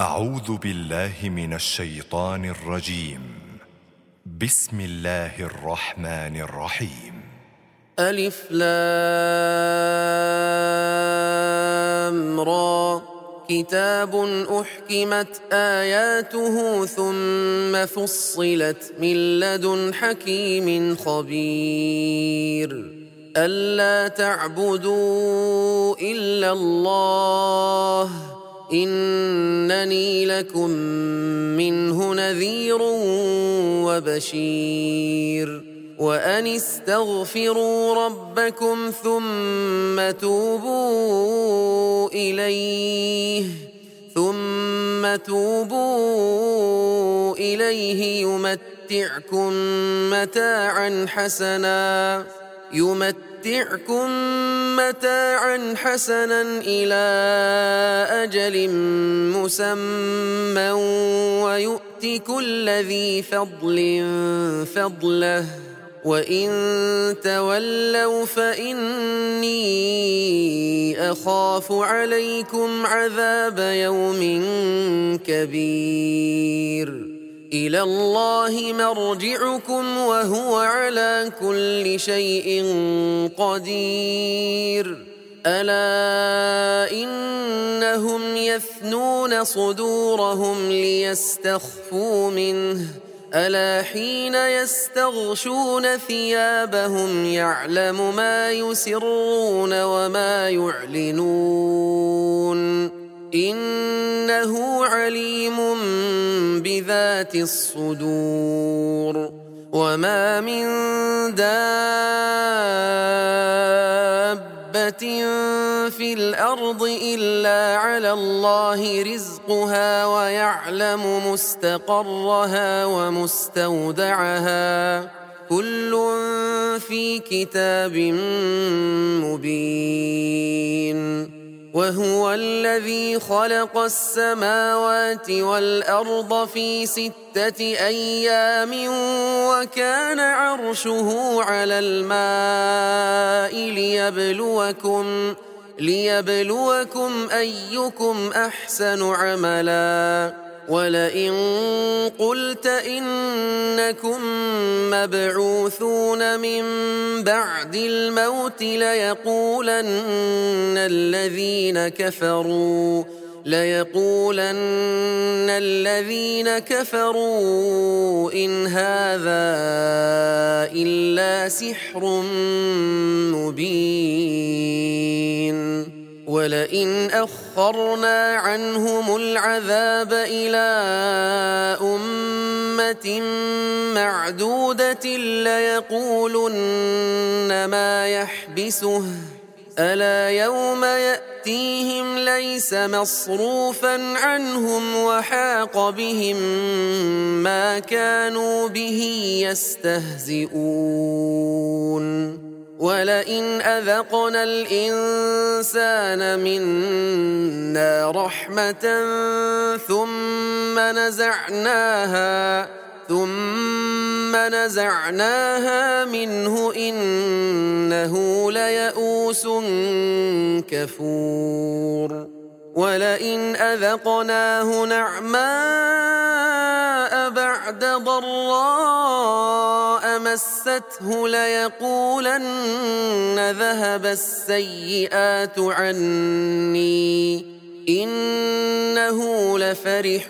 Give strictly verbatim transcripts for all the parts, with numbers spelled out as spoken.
أعوذ بالله من الشيطان الرجيم. بسم الله الرحمن الرحيم. ألف لام را كتاب أحكمت آياته ثم فصلت من لدن حكيم خبير ألا تعبدوا إلا الله إنني لكم منه نذير وبشير وأن استغفروا ربكم ثم توبوا إليه ثم توبوا إليه يمتعكم متاعا حسنا يمتعكم متاعا حسنا إلى أجل مسمى ويؤت كل ذي فضل فضله وإن تولوا فإني أخاف عليكم عذاب يوم كبير إلى الله مرجعكم وهو على كل شيء قدير ألا إنهم يثنون صدورهم ليستخفوا منه ألا حين يستغشون ثيابهم يعلم ما يسرون وما يعلنون إنه عليم بذات الصدور وما من دابة في الأرض إلا على الله رزقها ويعلم مستقرها ومستودعها كل في كتاب مبين وهو الذي خلق السماوات والأرض في ستة أيام وكان عرشه على الماء ليبلوكم ليبلوكم أيكم أحسن عملا ولئن قلت إنكم مبعوثون من بعد الموت ليقولن الذين كفروا ليقولن الذين كفروا إن هذا إلا سحر مبين ولئن أخرنا عنهم العذاب إلى أمة معدودة ليقولن ما يحبسه ألا يوم يأتيهم ليس مصروفا عنهم وحاق بهم ما كانوا به يستهزئون ولئن أذقنا الإنسان منا رحمة ثم نزعناها ثم نزعناها منه إنه ليئوس كفور ولئن أذقناه نعماء بعد ضراء مسته ليقولن ذهب السيئات عني إنه لفرح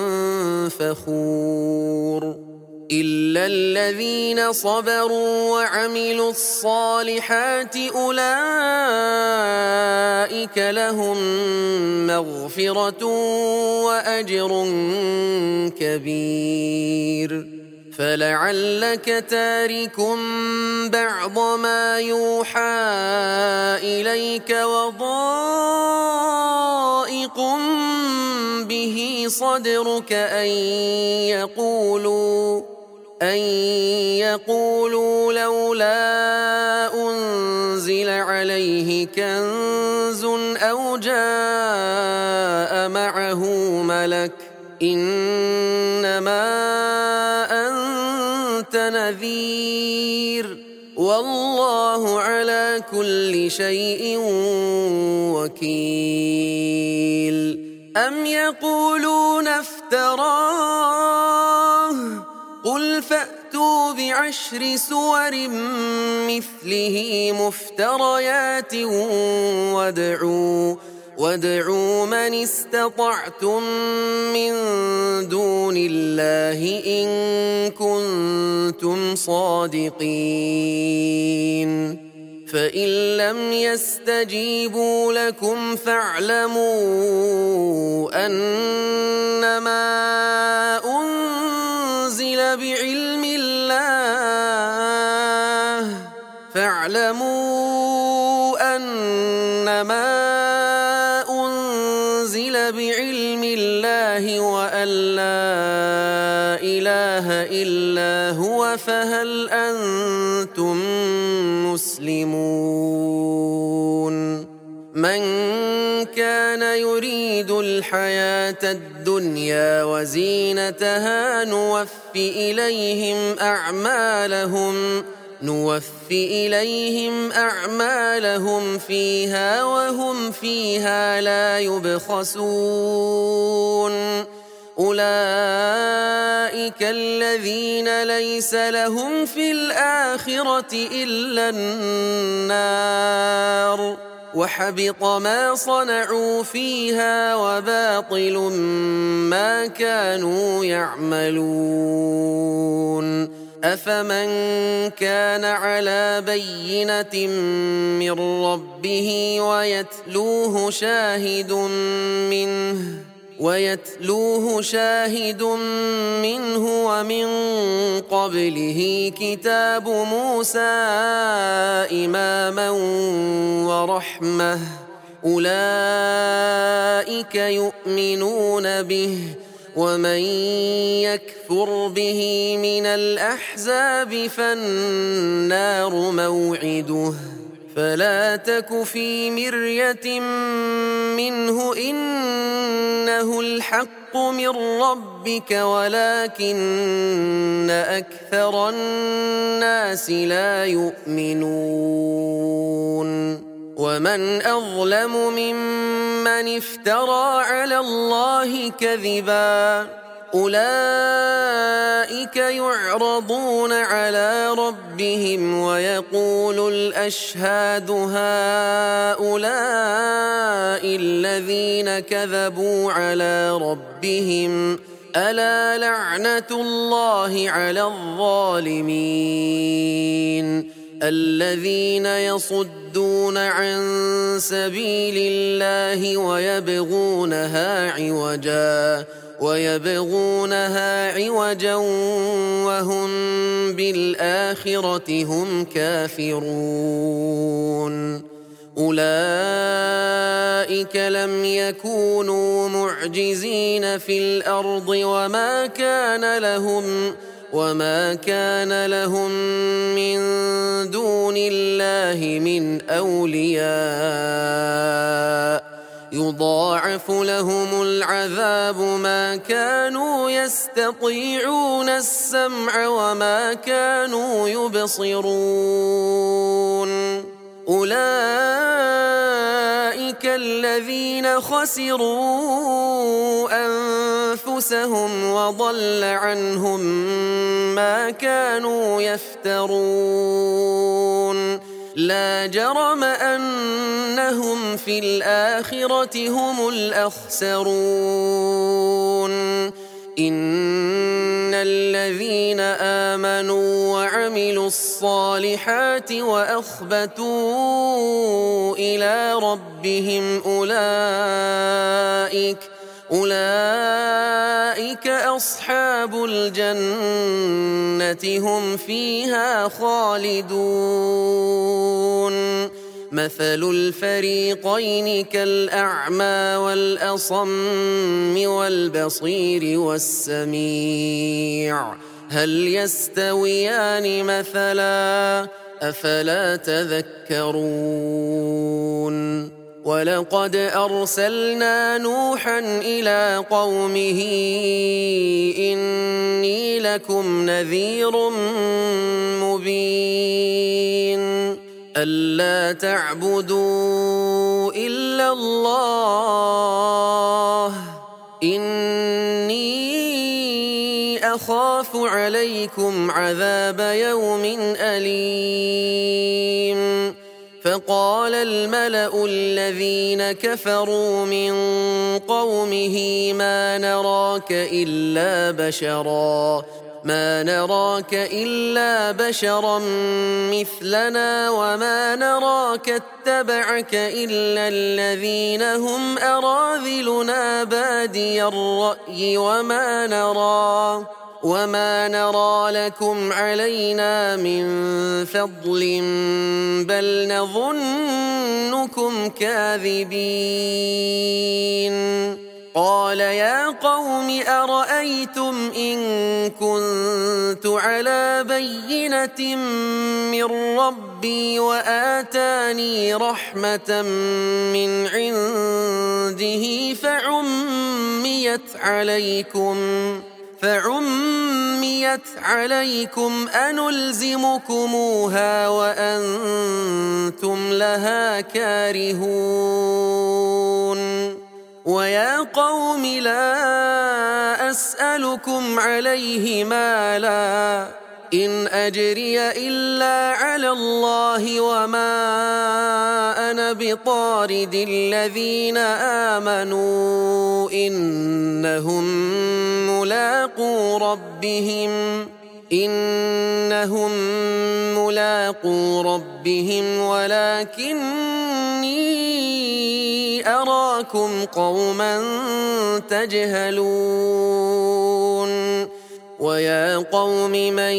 فخور إلا الذين صبروا وعملوا الصالحات أولئك لهم مغفرة وأجر كبير فلعلك تارك بعض ما يوحى إليك وضائق به صدرك أن يقولوا أن يقولوا لولا أنزل عليه كنز أو جاء معه ملك إنما أنت نذير والله على كل شيء وكيل أم يقولون افتراه قل فأتوا بعشر سور مثله مفتريات وادعوا وادعوا من استطعتم من دون الله إن كنتم صادقين فإن لم يستجيبوا لكم فاعلموا أنما أنزل بعلم الله فاعلموا أنما أنزل بعلم الله وأن لا إله إلا هو فهل أنتم مسلمون من كان يريد الحياة الدنيا وزينتها نوف إليهم أعمالهم نوف إليهم أعمالهم فيها وهم فيها لا يبخسون أولئك الذين ليس لهم في الآخرة إلا النار وحبط ما صنعوا فيها وباطل ما كانوا يعملون أفمن كان على بينة من ربه ويتلوه شاهد منه ويتلوه شاهد منه ومن قبله كتاب موسى إماما ورحمة أولئك يؤمنون به ومن يكفر به من الأحزاب فالنار موعده فلا تك في مرية منه إنه الحق من ربك ولكن أكثر الناس لا يؤمنون ومن أظلم ممن افترى على الله كذبا أولئك يعرضون على ربهم ويقول الأشهاد هؤلاء الذين كذبوا على ربهم ألا لعنة الله على الظالمين الذين يصدون عن سبيل الله ويبغونها عوجا ويبغونها عوجا وهم بالآخرة هم كافرون أولئك لم يكونوا معجزين في الأرض وما كان لهم وما كان لهم من دون الله من أولياء يضاعف لهم العذاب ما كانوا يستطيعون السمع وما كانوا يبصرون أولئك الذين خسروا أنفسهم وضل عنهم ما كانوا يفترون لا جرم أنهم في الآخرة هم الأخسرون إن الذين آمنوا وعملوا الصالحات وأخبتوا إلى ربهم أولئك أولئك أصحاب الجنة هم فيها خالدون مثل الفريقين كالأعمى والأصم والبصير والسميع هل يستويان مثلا أفلا تذكرون ولقد أرسلنا نوحا إلى قومه إني لكم نذير مبين ألا تعبدوا إلا الله إني أخاف عليكم عذاب يوم أليم فقال الملأ الذين كفروا من قومه ما نراك إلا بشرا ما نراك إلا بشرا مثلنا وما نراك اتبعك إلا الذين هم أراذلنا بادي الرأي وما نرى وما نرى لكم علينا من فضل بل نظنكم كاذبين قال يا قوم أرأيتم إن كنت على بينة من ربي وآتاني رحمة من عنده فعميت عليكم فعميت عليكم أنلزمكموها وأنتم لها كارهون ويا قوم لا أسألكم عليه مالا إن أجري إلا على الله وما أنا بطارد الذين آمنوا إنهم ملاقو ربهم إنهم ملاقو ربهم ولكني أراكم قوما تجهلون ويا قوم من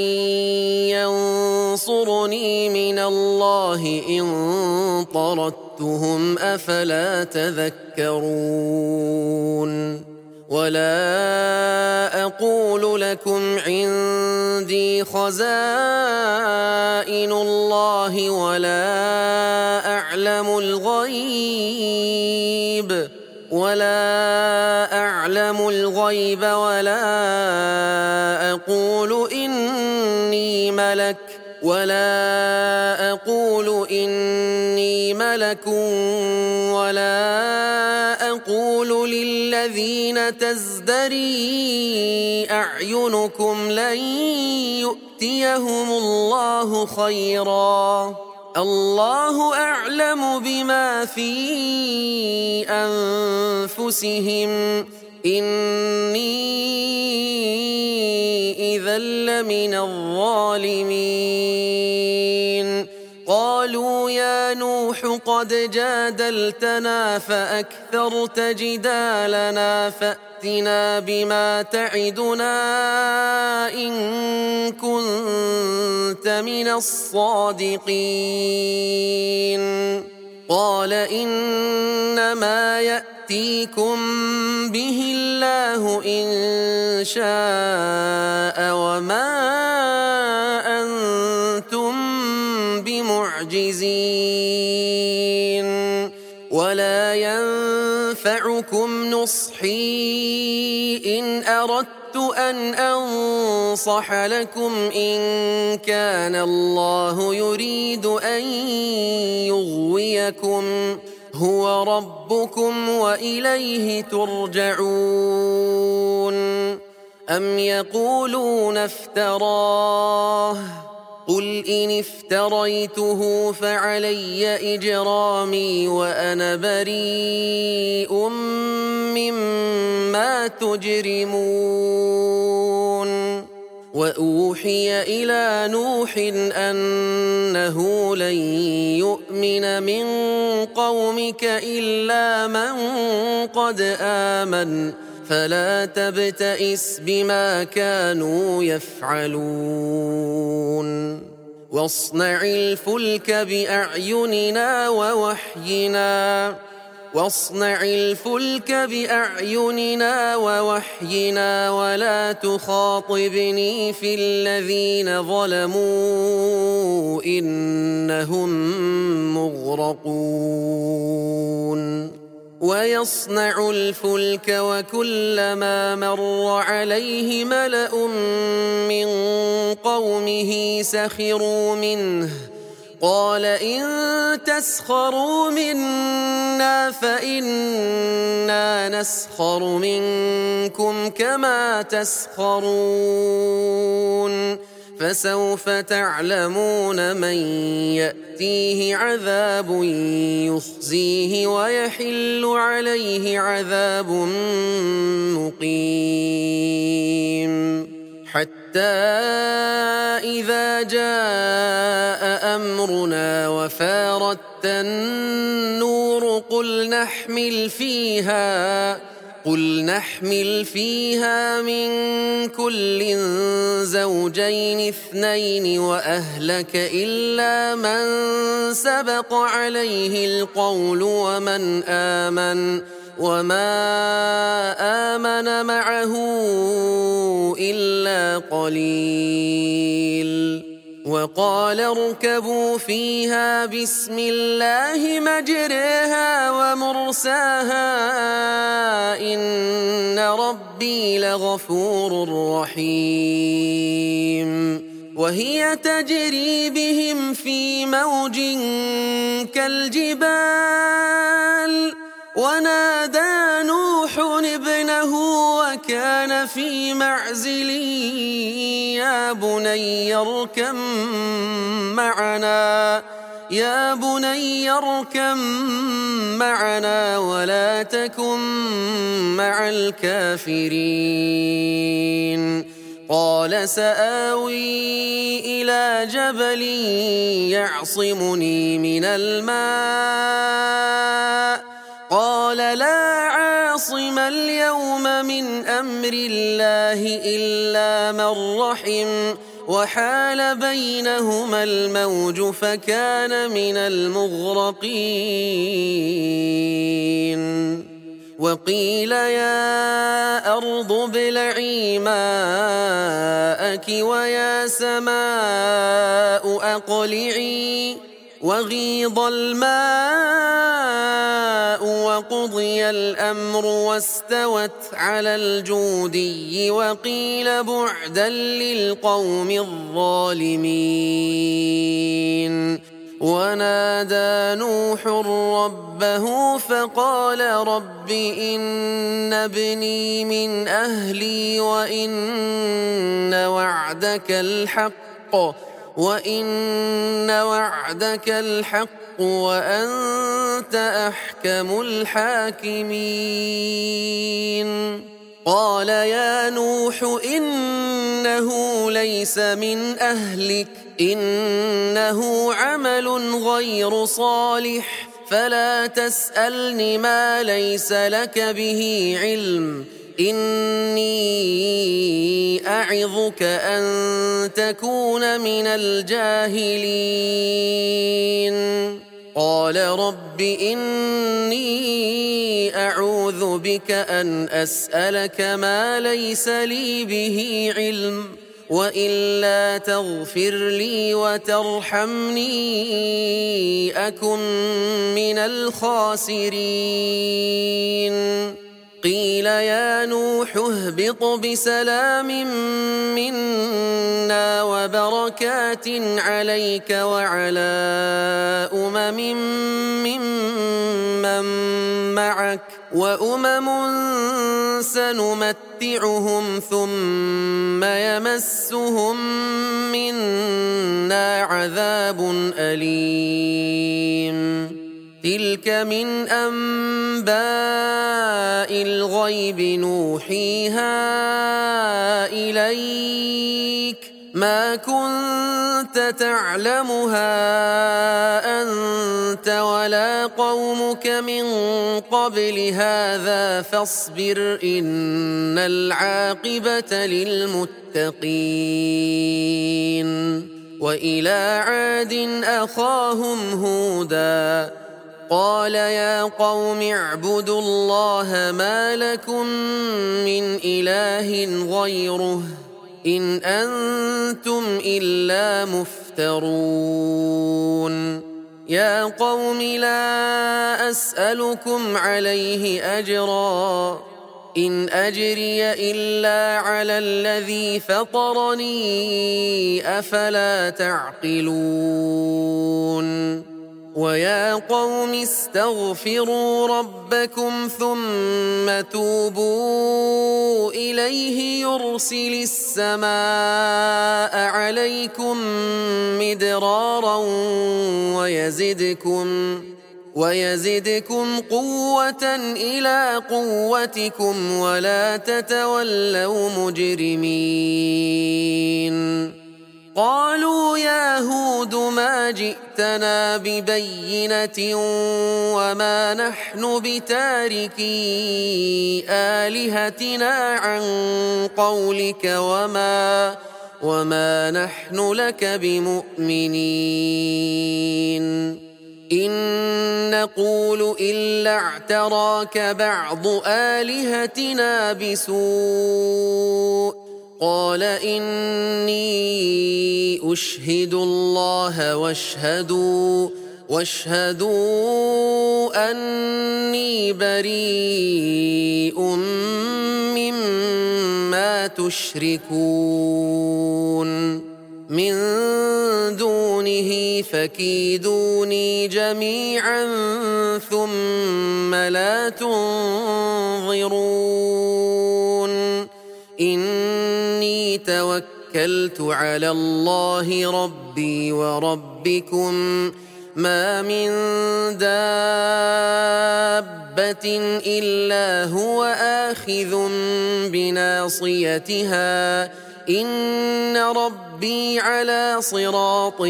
ينصرني من الله إن طردتهم أفلا تذكرون ولا أقول لكم عندي خزائن الله ولا أعلم الغيب ولا أعلم الغيب ولا أقول إني ملك ولا أقول إني ملك ولا أقول للذين تزدري أعينكم لن يؤتيهم الله خيرا الله أعلم بما في أنفسهم إني إذا لمن الظالمين قالوا يا نوح قد جادلتنا فأكثرت جدالنا فأتنا بما تعدنا إن كنت من الصادقين قال إنما يأتيكم به الله إن شاء وما أنتم بمعجزين ولا ينفعكم نصحي إن أردت أن أنصح لكم إن كان الله يريد أن يغويكم هو ربكم وإليه ترجعون أم يقولون افتراه قل إن افتريته فعلي إجرامي وأنا بريء مما تجرمون وأوحي إلى نوح أنه لن يؤمن من قومك إلا من قد آمن فلا تبتئس بما كانوا يفعلون واصنع الفلك بأعيننا ووحينا واصنع الفلك بأعيننا ووحينا ولا تخاطبني في الذين ظلموا إنهم مغرقون ويصنع الفلك وكلما مر عليه ملأ من قومه سخروا منه قال إن تسخروا منا فإنا نسخر منكم كما تسخرون فسوف تعلمون من يأتيه عذاب يخزيه ويحل عليه عذاب مقيم حتى إذا جاء أمرنا وفارت النور قل نحمل فيها قل نحمل فيها من كل زوجين اثنين وأهلك إلا من سبق عليه القول ومن آمن وما آمن معه إلا قليل وقال اركبوا فيها بسم الله مجريها ومرساها إن ربي لغفور رحيم وهي تجري بهم في موج كالجبال ونادى نوح ابنه وكان في معزل يا بني اركب معنا يا بني اركب معنا ولا تكن مع الكافرين قال سآوي إلى جبل يعصمني من الماء قال لا عاصم اليوم من أمر الله إلا من رحم وحال بينهما الموج فكان من المغرقين وقيل يا أرض ابلعي ماءك ويا سماء أقلعي وغيض الماء وقضي الأمر واستوت على الجودي وقيل بعدا للقوم الظالمين ونادى نوح ربه فقال رب إن ابني من أهلي وإن وعدك الحق وإن وعدك الحق وأنت أحكم الحاكمين قال يا نوح إنه ليس من أهلك إنه عمل غير صالح فلا تسألني ما ليس لك به علم إني أعظك أن تكون من الجاهلين قال رب إني أعوذ بك أن أسألك ما ليس لي به علم وإلا تغفر لي وترحمني أكن من الخاسرين قيل يا نوح اهبط بسلام منا وبركات عليك وعلى أمم ممن معك وأمم سنمتعهم ثم يمسهم منا عذاب أليم تلك من أنباء الغيب نوحيها إليك ما كنت تعلمها أنت ولا قومك من قبل هذا فاصبر إن العاقبة للمتقين وإلى عاد أخاهم هودا قال يا قوم اعبدوا الله ما لكم من إله غيره إن أنتم إلا مفترون يا قوم لا أسألكم عليه أجرا إن أجري إلا على الذي فطرني أفلا تعقلون ويا قوم استغفروا ربكم ثم توبوا إليه يرسل السماء عليكم مدرارا ويزدكم ويزدكم قوة إلى قوتكم ولا تتولوا مجرمين قالوا يا هود ما جئتنا ببينة وما نحن بتاركي آلهتنا عن قولك وما وما نحن لك بمؤمنين إن نقول إلا اعتراك بعض آلهتنا بسوء قال إني أشهد الله واشهدوا واشهدوا أني بريء مما تشركون من دونه فكيدوني جميعا ثم لا تنظرون إني توكلت على الله ربي وربكم ما من دابة إلا هو آخذ بناصيتها إن ربي على صراط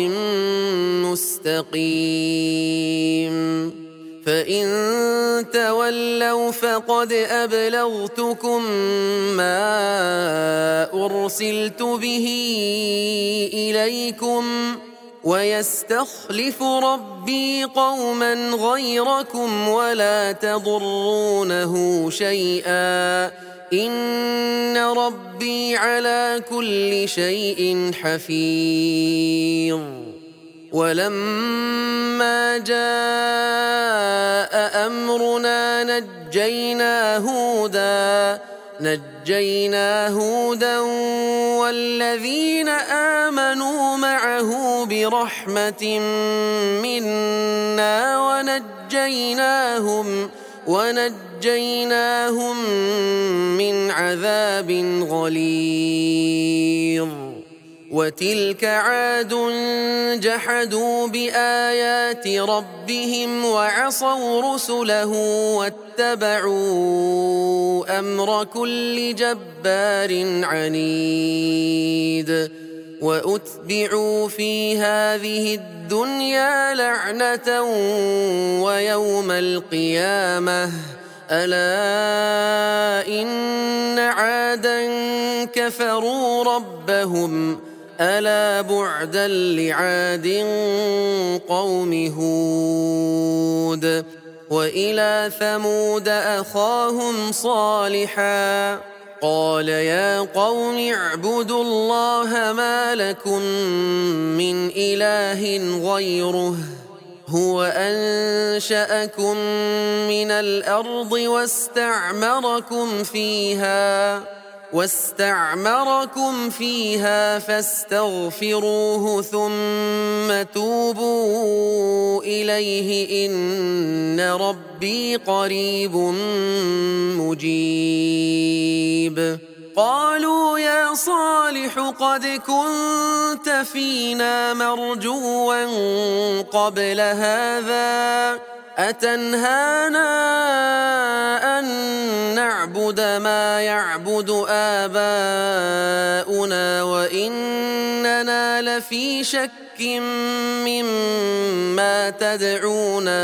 مستقيم فإن تولوا فقد أبلغتكم ما أرسلت به إليكم ويستخلف ربي قوما غيركم ولا تضرونه شيئا إن ربي على كل شيء حفيظ ولما جاء أمرنا نجينا هودا نجينا هودا والذين آمنوا معه برحمة منا ونجيناهم ونجيناهم من عذاب غليظ وتلك عاد جحدوا بآيات ربهم وعصوا رسله واتبعوا أمر كل جبار عنيد وأتبعوا في هذه الدنيا لعنة ويوم القيامة ألا إن عادا كفروا ربهم ألا بعدا لعاد قوم هود وإلى ثمود أخاهم صالحا قال يا قوم اعبدوا الله ما لكم من إله غيره هو أنشأكم من الأرض واستعمركم فيها واستعمركم فيها فاستغفروه ثم توبوا إليه إن ربي قريب مجيب قالوا يا صالح قد كنت فينا مرجوا قبل هذا أتنهانا أن نعبد ما يعبد آباؤنا وإننا لفي شك مما تدعونا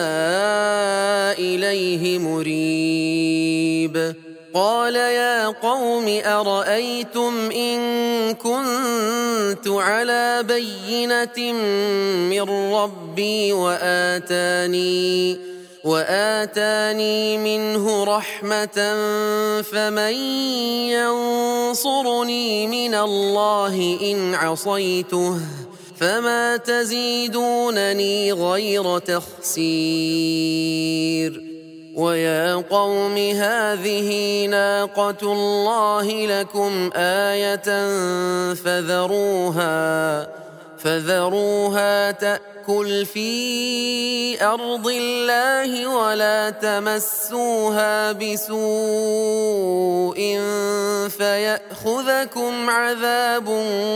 إليه مريب قال يا قوم أرأيتم إن كنت على بينة من ربي وآتاني وآتاني منه رحمة فمن ينصرني من الله إن عصيته فما تزيدونني غير تخسير ويا قوم هذه ناقة الله لكم آية فذروها فذروها تأكل في أرض الله ولا تمسوها بسوء فيأخذكم عذاب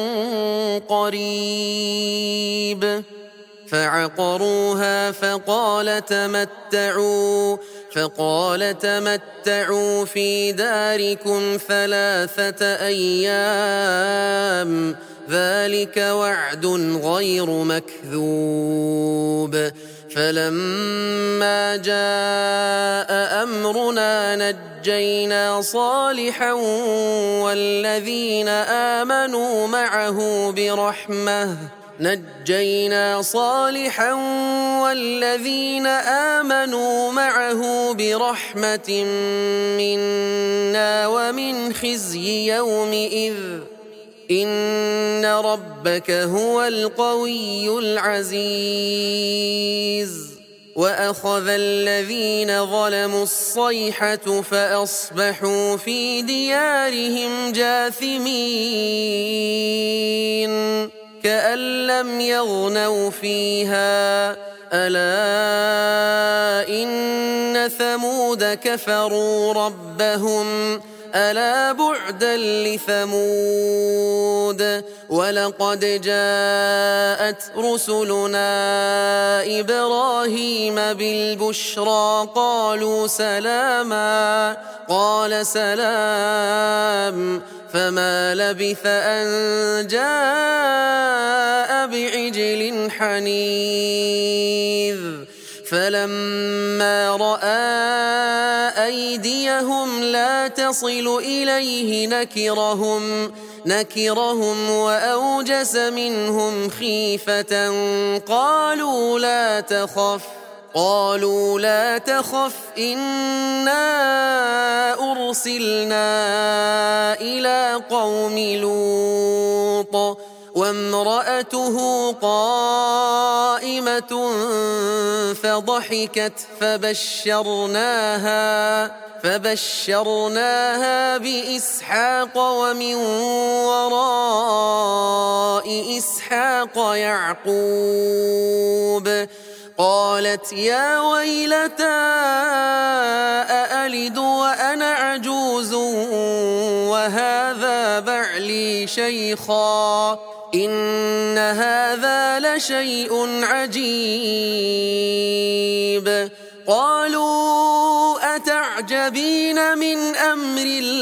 قريب. فعقروها فقال تمتعوا فقال تمتعوا في داركم ثلاثة أيام ذلك وعد غير مكذوب. فلما جاء أمرنا نجينا صالحا والذين آمنوا معه برحمة نجينا صالحا والذين آمنوا معه برحمة منا ومن خزي يومئذ إن ربك هو القوي العزيز. وأخذ الذين ظلموا الصيحة فأصبحوا في ديارهم جاثمين كأن لم يغنوا فيها ألا إن ثمود كفروا ربهم ألا بعدا لثمود. ولقد جاءت رسلنا إبراهيم بالبشرى قالوا سلاما قال سلام فما لبث أن جاء بعجل حنيذ. فلما رأى أيديهم لا تصل إليه نكرهم نكرهم وأوجس منهم خيفة قالوا لا تخف قالوا لا تخف إنا أرسلنا إلى قوم لوط وامرأته قائمة فضحكت فبشرناها فبشرناها بإسحاق ومن وراء إسحاق يعقوب. قالت يا ويلتى أألد وأنا عجوز وهذا بعلي شيخا إن هذا لشيء عجيب. قالوا أتعجبين من أمر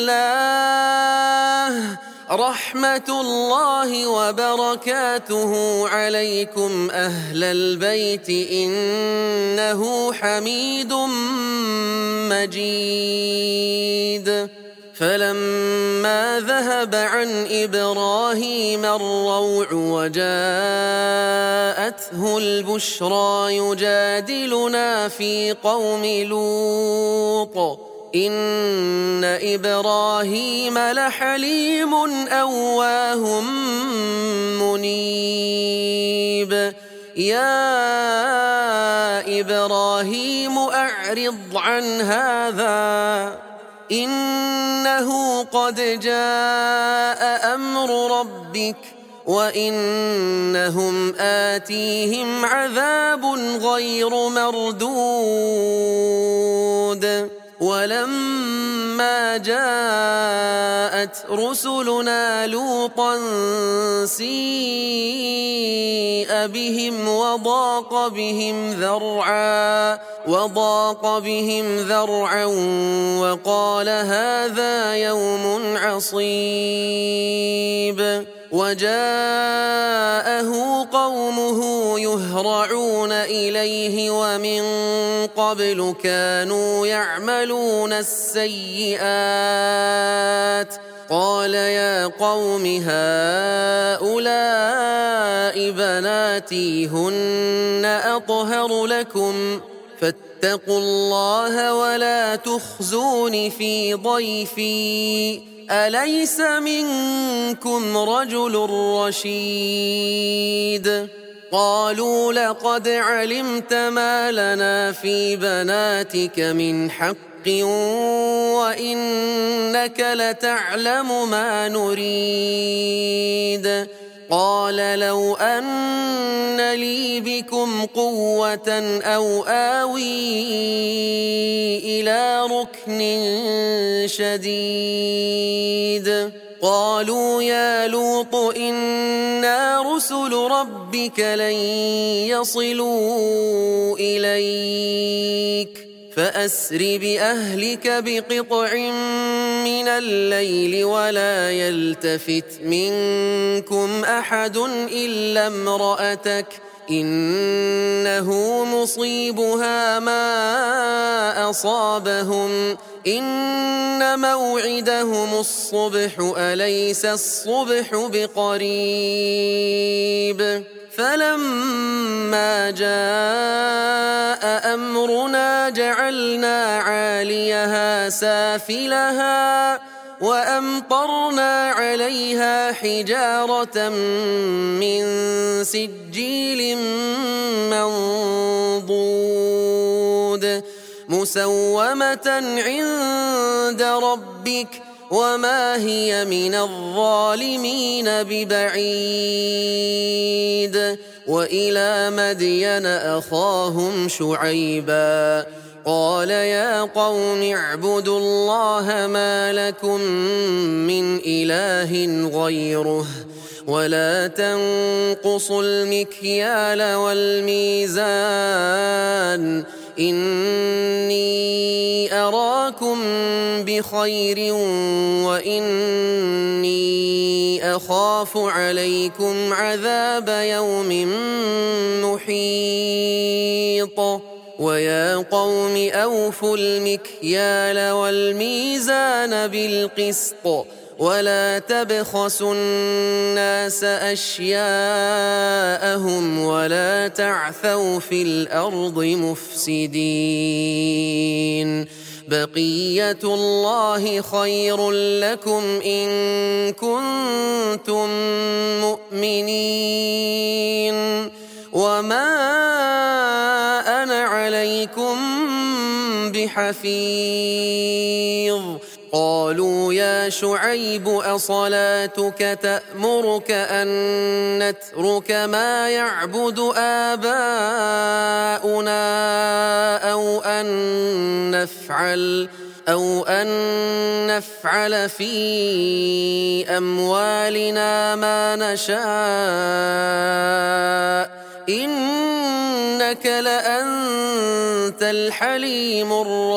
الله رحمة الله وبركاته عليكم أهل البيت إنه حميد مجيد. فلما ذهب عن إبراهيم الروع وجاءته البشرى يجادلنا في قوم لوط إن إبراهيم لحليم أواه منيب. يا إبراهيم أعرض عن هذا إنه قد جاء أمر ربك وإنهم آتيهم عذاب غير مردود. ولما جاءت رسلنا لوطا سيء بهم وضاق بهم ذرعا وضاق بهم ذرعا وقال هذا يوم عصيب. وجاءه قومه يهرعون إليه ومن قبل كانوا يعملون السيئات. قال يا قوم هؤلاء بناتي هن أطهر لكم فاتقوا الله ولا تخزون في ضيفي أليس منكم رجل رشيد. قالوا لقد علمت ما لنا في بناتك من حق وإنك لتعلم ما نريد. قال لو أن لي بكم قوة أو آوي إلى ركن شديد. قالوا يا لوط إنا رسل ربك لن يصلوا إليك فأسر بأهلك بقطع من الليل ولا يلتفت منكم أحد إلا امرأتك إنه مصيبها ما أصابهم إن موعدهم الصبح أليس الصبح بقريب. فلما جاء أمرنا جعلنا عاليها سافلها وأمطرنا عليها حجارة من سجيل منضود مسومة عند ربك وما هي من الظالمين ببعيد. وإلى مدين أخاهم شعيبا قال يا قوم اعبدوا الله ما لكم من إله غيره ولا تنقصوا المكيال والميزان إني أراكم بخير وإني أخاف عليكم عذاب يوم محيط. ويا قوم أوفوا المكيال والميزان بالقسط ولا تبخسوا الناس أشياءهم ولا تعثوا في الأرض مفسدين. بقية الله خير لكم إن كنتم مؤمنين وما أنا عليكم بحفيظ. قالوا يا شعيب أصلاتك تأمرك أن نترك ما يعبد آباؤنا أو أن نفعل أو أن نفعل في أموالنا ما نشاء إنك لأنت الحليم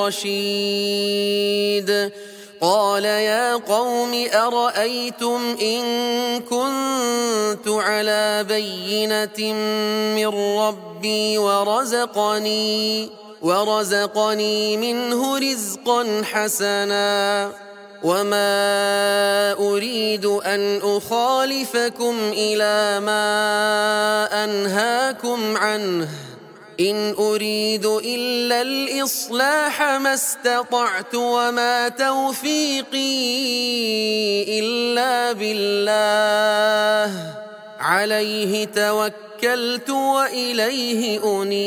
الرشيد. قال يا قوم أرأيتم إن كنت على بينة من ربي ورزقني ورزقني منه رزقا حسنا وما أريد أن أخالفكم إلى ما أنهاكم عنه إن أريد إلا الإصلاح ما استطعت وما توفيقي إلا بالله عليه توكلت وإليه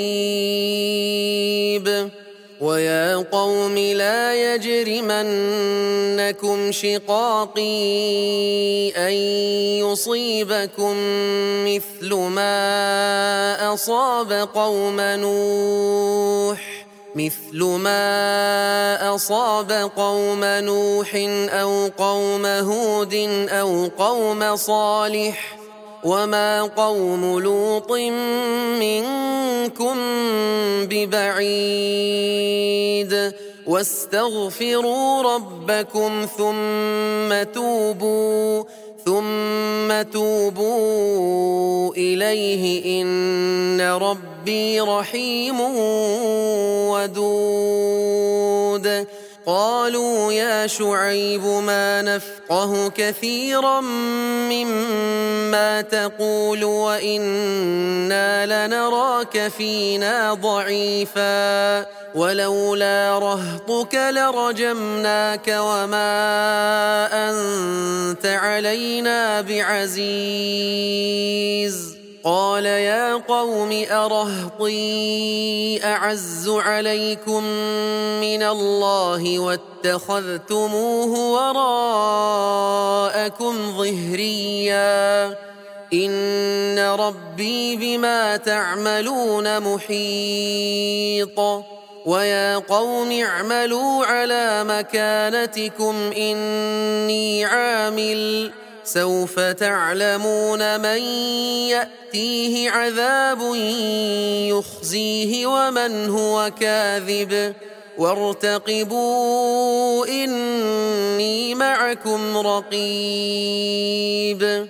أنيب. ويا قوم لا يجرمنكم شقاقي أن يصيبكم مثل ما أصاب قوم نوح مثل ما أصاب قوم نوح أو قوم هود أو قوم صالح وما قوم لوط منكم ببعيد. واستغفروا ربكم ثم توبوا ثم توبوا إليه إن ربي رحيم ودود. قالوا يا شعيب ما نفقه كثيرا مما تقول وإنا لنراك فينا ضعيفا ولولا رهطك لرجمناك وما أنت علينا بعزيز. قال يا قوم أرهطي أعز عليكم من الله واتخذتموه وراءكم ظهريا إن ربي بما تعملون محيط ويا قوم اعملوا على مكانتكم إني عامل سوف تعلمون من يأتيه عذاب يخزيه ومن هو كاذب وارتقبوا إني معكم رقيب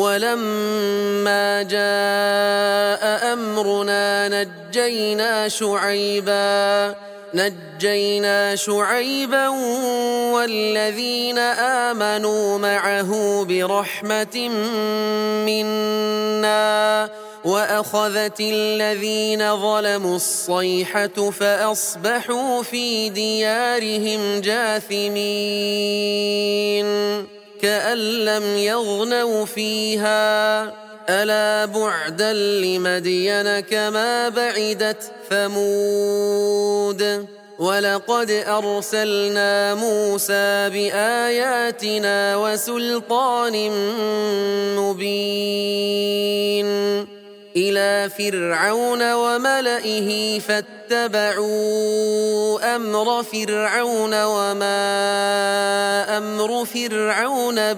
ولما جاء أمرنا نجينا شعيبا نجينا شعيبا والذين آمنوا معه برحمة منا وأخذت الذين ظلموا الصيحة فأصبحوا في ديارهم جاثمين كأن لم يغنوا فيها ألا بعدا لمدين كما بعدت ثمود ولقد أرسلنا موسى بآياتنا وسلطان مبين إلى فرعون وملئه فاتبعوا أمر فرعون وما أمر فرعون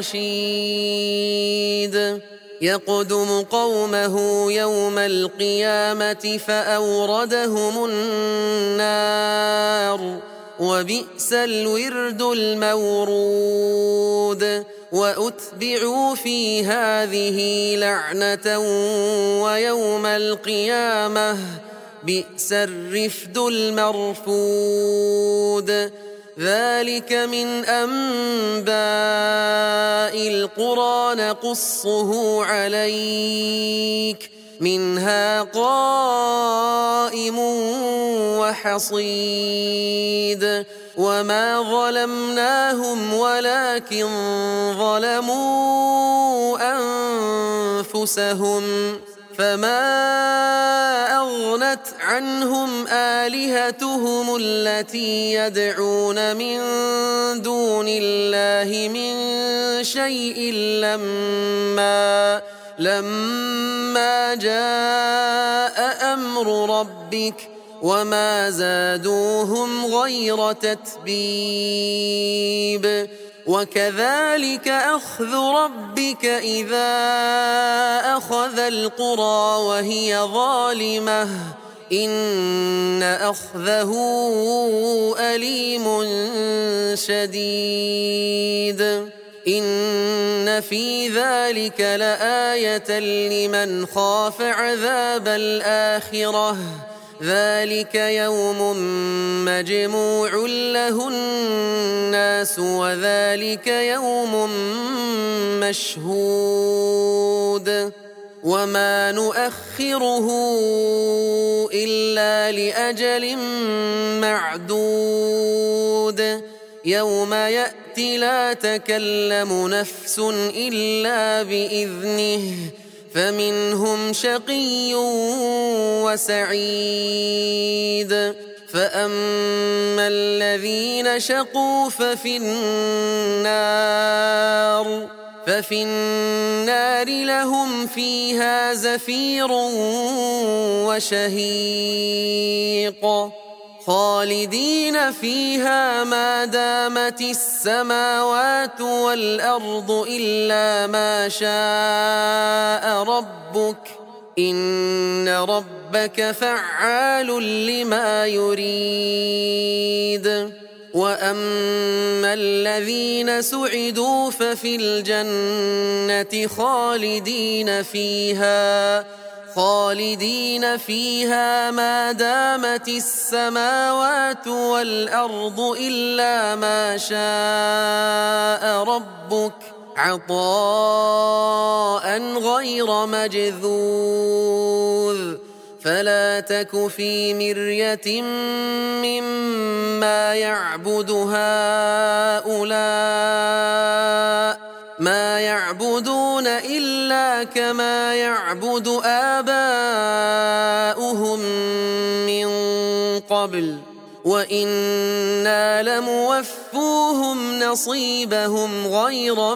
برشيد يقدم قومه يوم القيامة فأوردهم النار وبئس الورد المورود وأتبعوا في هذه لعنة ويوم القيامة بئس الرفد المرفود ذلك من أنباء القرى نقصه عليك منها قائم وحصيد وما ظلمناهم ولكن ظلموا أنفسهم فما أغنت عنهم آلهتهم التي يدعون من دون الله من شيء لما لما جاء أمر ربك وما زادوهم غير تتبيب وكذلك أخذ ربك إذا أخذ القرى وهي ظالمة إن أخذه أليم شديد إن في ذلك لآية لمن خاف عذاب الآخرة ذلك يوم مجموع له الناس وذلك يوم مشهود وما نؤخره إلا لأجل معدود يوم يأتي لا تكلم نفس إلا بإذنه فمنهم شقي وسعيد فأما الذين شقوا ففي النار ففي النار لهم فيها زفير وشهيق خالدين فيها ما دامت السماوات والأرض إلا ما شاء ربك إن ربك فعال لما يريد وأما الذين سعدوا ففي الجنة خالدين فيها خالدين فيها ما دامت السماوات والأرض إلا ما شاء ربك عطاء غير مجذوذ فلا تك في مرية مما يعبد هؤلاء ما يعبدون إلا كما يعبد آباؤهم من قبل وإنا لموفوهم نصيبهم غير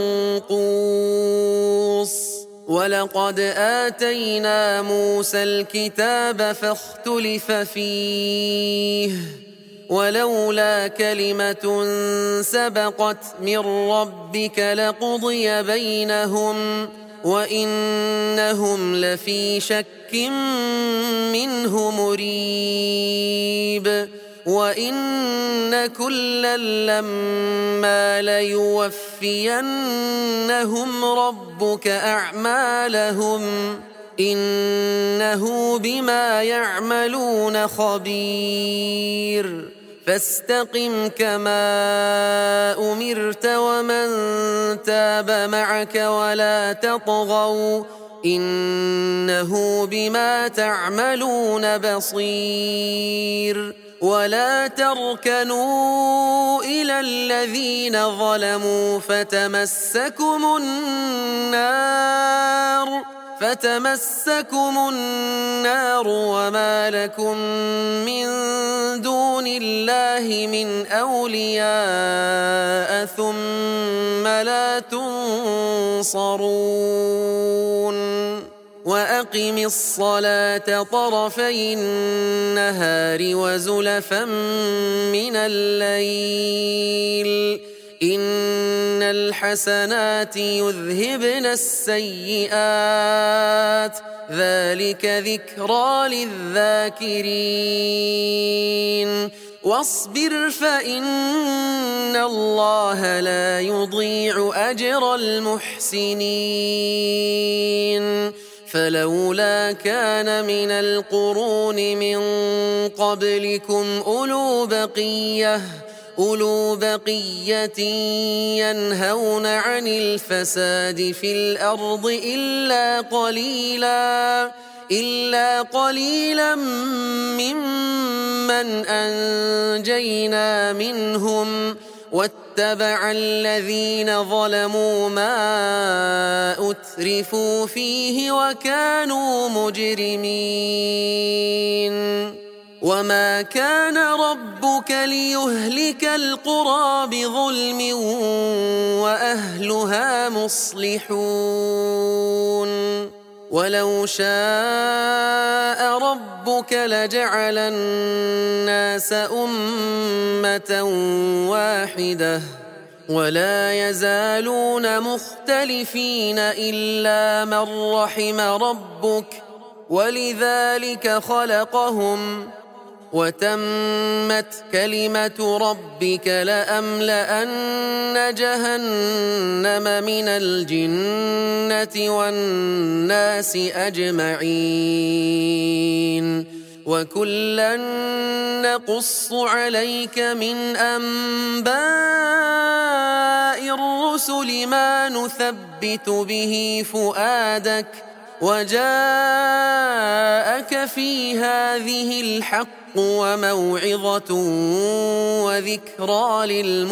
منقوص ولقد آتينا موسى الكتاب فاختلف فيه ولولا كلمة سبقت من ربك لقضي بينهم وإنهم لفي شك منه مريب وإن كلا لما ليوفينهم ربك أعمالهم إنه بما يعملون خبير فاستقم كما أمرت ومن تاب معك ولا تطغوا إنه بما تعملون بصير ولا تركنوا إلى الذين ظلموا فتمسكم النار فتمسكم النار وما لكم من دون الله من أولياء ثم لا تنصرون وأقم الصلاة طرفي النهار وزلفا من الليل إن الحسنات يذهبن السيئات ذلك ذكرى للذاكرين واصبر فإن الله لا يضيع أجر المحسنين فلولا كان من القرون من قبلكم أولو بقية أولو بقية ينهون عن الفساد في الأرض إلا قليلا إلا قليلا ممن أنجينا منهم واتبع الذين ظلموا ما أترفوا فيه وكانوا مجرمين وما كان ربك ليهلك القرى بظلم وأهلها مصلحون ولو شاء ربك لجعل الناس أمة واحدة ولا يزالون مختلفين إلا من رحم ربك ولذلك خلقهم وتمت كلمة ربك لأملأن جهنم من الجنة والناس أجمعين وكلا نقص عليك من أنباء الرسل ما نثبت به فؤادك وجاءك في هذه الحق وموعظة وذكرى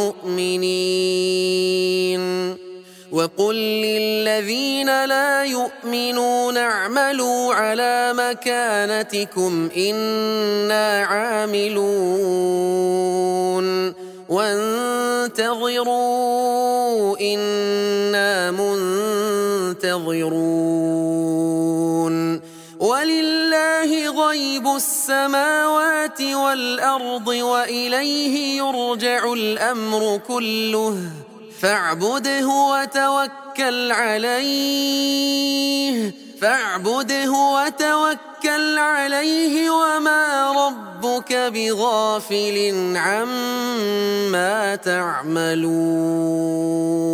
للمؤمنين وقل للذين لا يؤمنون اعملوا على مكانتكم إنا عاملون وانتظروا إنا منتظرون ولله غيب السماوات والأرض وإليه يرجع الأمر كله فاعبده وتوكل عليه فاعبده وتوكل عليه وما ربك بغافل عما تعملون